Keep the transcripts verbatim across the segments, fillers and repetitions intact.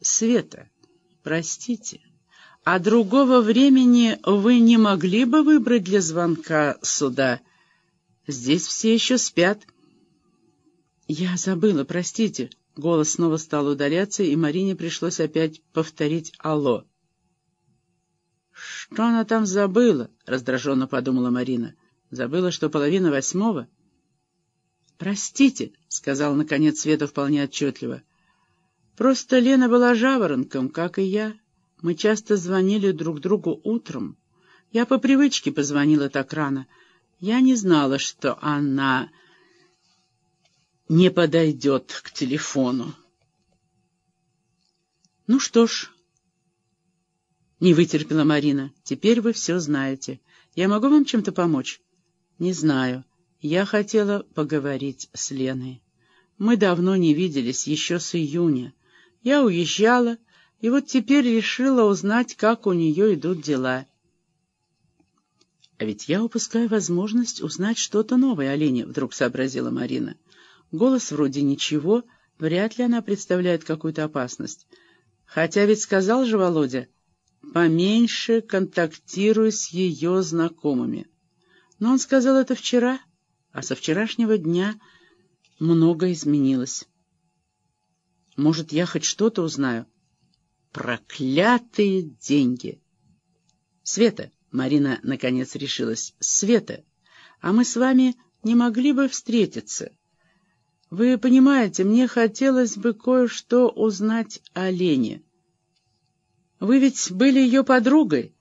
Света, простите, а другого времени вы не могли бы выбрать для звонка сюда? Здесь все еще спят». «Я забыла, простите». Голос снова стал удаляться, и Марине пришлось опять повторить «Алло». «Что она там забыла?» — раздраженно подумала Марина. «Забыла, что половина восьмого?» «Простите», — сказала наконец Света вполне отчетливо. «Просто Лена была жаворонком, как и я. Мы часто звонили друг другу утром. Я по привычке позвонила так рано. Я не знала, что она не подойдет к телефону». «Ну что ж», — не вытерпела Марина, — «теперь вы все знаете. Я могу вам чем-то помочь?» «Не знаю. Я хотела поговорить с Леной. Мы давно не виделись, еще с июня. Я уезжала, и вот теперь решила узнать, как у нее идут дела». «А ведь я упускаю возможность узнать что-то новое о Лене», — вдруг сообразила Марина. «Голос вроде ничего, вряд ли она представляет какую-то опасность. Хотя ведь сказал же Володя, поменьше контактируй с ее знакомыми. Но он сказал это вчера, а со вчерашнего дня многое изменилось. Может, я хоть что-то узнаю? Проклятые деньги!» «Света!» — Марина наконец решилась. «Света, а мы с вами не могли бы встретиться? Вы понимаете, мне хотелось бы кое-что узнать о Лене. Вы ведь были ее подругой?»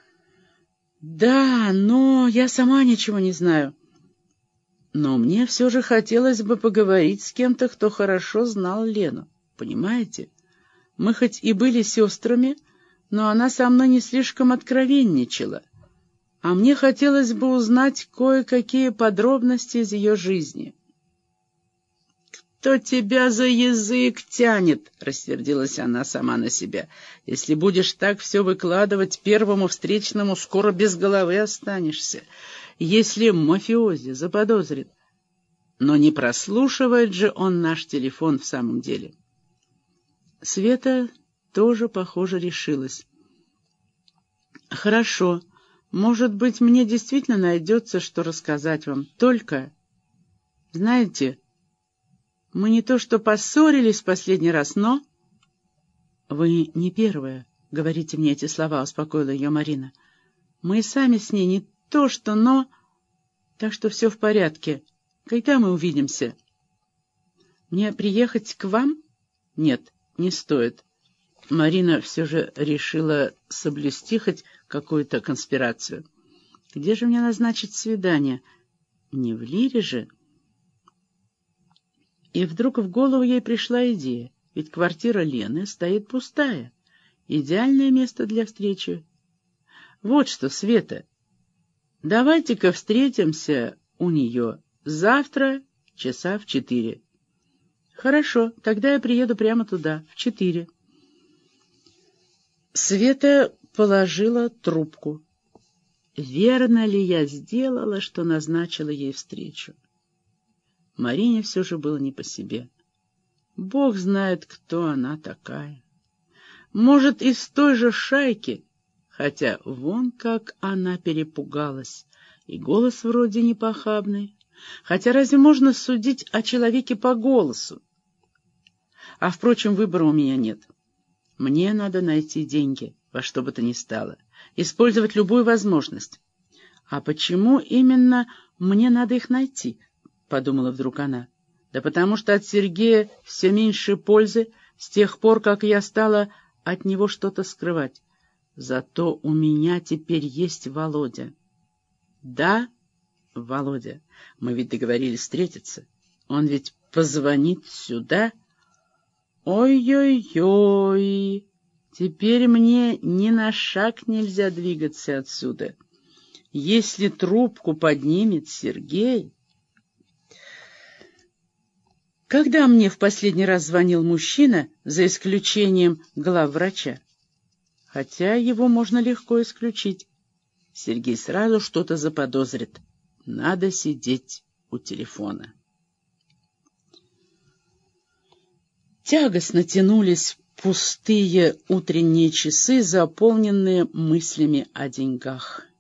«Да, но я сама ничего не знаю. Но мне все же хотелось бы поговорить с кем-то, кто хорошо знал Лену. Понимаете? Мы хоть и были сестрами, но она со мной не слишком откровенничала. А мне хотелось бы узнать кое-какие подробности из ее жизни». «Кто тебя за язык тянет?» — рассердилась она сама на себя. «Если будешь так все выкладывать первому встречному, скоро без головы останешься. Если мафиози заподозрит. Но не прослушивает же он наш телефон в самом деле». Света тоже, похоже, решилась. «Хорошо. Может быть, мне действительно найдется, что рассказать вам. Только, знаете, мы не то что поссорились в последний раз, но...» «Вы не первая, говорите мне эти слова», — успокоила ее Марина. «Мы и сами с ней не то что, но... Так что все в порядке. Когда мы увидимся?» «Мне приехать к вам?» «Нет, не стоит». Марина все же решила соблюсти хоть какую-то конспирацию. «Где же мне назначить свидание? Не в Лире же?» И вдруг в голову ей пришла идея, ведь квартира Лены стоит пустая. Идеальное место для встречи. «Вот что, Света, давайте-ка встретимся у нее завтра часа в четыре». «Хорошо, тогда я приеду прямо туда, в четыре». Света положила трубку. Верно ли я сделала, что назначила ей встречу? Марине все же было не по себе. Бог знает, кто она такая. Может, из той же шайки, хотя вон как она перепугалась, и голос вроде не похабный. Хотя разве можно судить о человеке по голосу? А, впрочем, выбора у меня нет. Мне надо найти деньги, во что бы то ни стало, использовать любую возможность. А почему именно мне надо их найти? — подумала вдруг она. «Да потому что от Сергея все меньше пользы с тех пор, как я стала от него что-то скрывать. Зато у меня теперь есть Володя». «Да, Володя, мы ведь договорились встретиться. Он ведь позвонит сюда. Ой-ой-ой, теперь мне ни на шаг нельзя двигаться отсюда. Если трубку поднимет Сергей...» Когда мне в последний раз звонил мужчина, за исключением главврача? Хотя его можно легко исключить. Сергей сразу что-то заподозрит. Надо сидеть у телефона. Тягостно тянулись Пустые утренние часы, заполненные мыслями о деньгах.